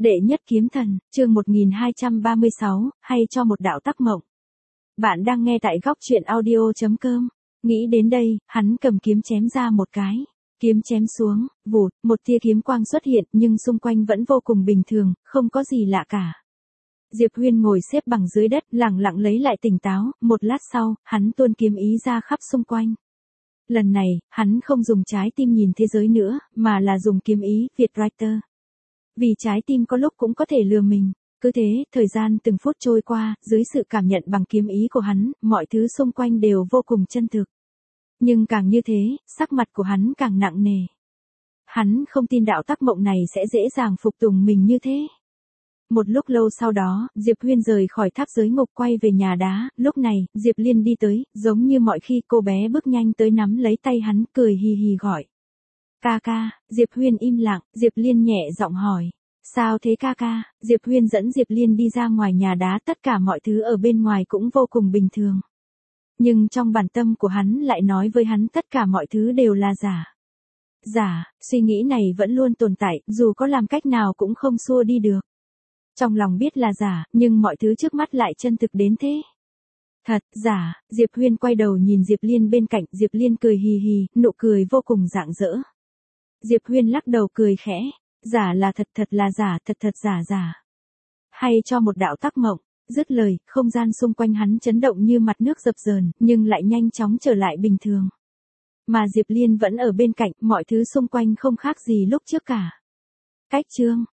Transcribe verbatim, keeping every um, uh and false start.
Đệ nhất kiếm thần, chương một nghìn hai trăm ba mươi sáu, hay cho một đạo tắc mộng. Bạn đang nghe tại góc truyện audio chấm com. Nghĩ đến đây, hắn cầm kiếm chém ra một cái. Kiếm chém xuống, vụt, một tia kiếm quang xuất hiện nhưng xung quanh vẫn vô cùng bình thường, không có gì lạ cả. Diệp Huyên ngồi xếp bằng dưới đất, lặng lặng lấy lại tỉnh táo, một lát sau, hắn tuôn kiếm ý ra khắp xung quanh. Lần này, hắn không dùng trái tim nhìn thế giới nữa, mà là dùng kiếm ý, Việt Writer. Vì trái tim có lúc cũng có thể lừa mình. Cứ thế, thời gian từng phút trôi qua, dưới sự cảm nhận bằng kiếm ý của hắn, mọi thứ xung quanh đều vô cùng chân thực. Nhưng càng như thế, sắc mặt của hắn càng nặng nề. Hắn không tin đạo tắc mộng này sẽ dễ dàng phục tùng mình như thế. Một lúc lâu sau đó, Diệp Huyên rời khỏi tháp giới ngục quay về nhà đá, lúc này, Diệp Liên đi tới, giống như mọi khi cô bé bước nhanh tới nắm lấy tay hắn, cười hì hì gọi. Ca ca, Diệp Huyên im lặng, Diệp Liên nhẹ giọng hỏi. Sao thế ca ca? Diệp Huyên dẫn Diệp Liên đi ra ngoài nhà đá, tất cả mọi thứ ở bên ngoài cũng vô cùng bình thường. Nhưng trong bản tâm của hắn lại nói với hắn tất cả mọi thứ đều là giả. Giả, suy nghĩ này vẫn luôn tồn tại, dù có làm cách nào cũng không xua đi được. Trong lòng biết là giả, nhưng mọi thứ trước mắt lại chân thực đến thế. Thật, giả, Diệp Huyên quay đầu nhìn Diệp Liên bên cạnh, Diệp Liên cười hì hì, nụ cười vô cùng rạng rỡ. Diệp Huyên lắc đầu cười khẽ, giả là thật, thật là giả, thật thật giả giả. Hay cho một đạo tắc mộng, dứt lời, không gian xung quanh hắn chấn động như mặt nước dập dờn, nhưng lại nhanh chóng trở lại bình thường. Mà Diệp Liên vẫn ở bên cạnh, mọi thứ xung quanh không khác gì lúc trước cả. Cách chương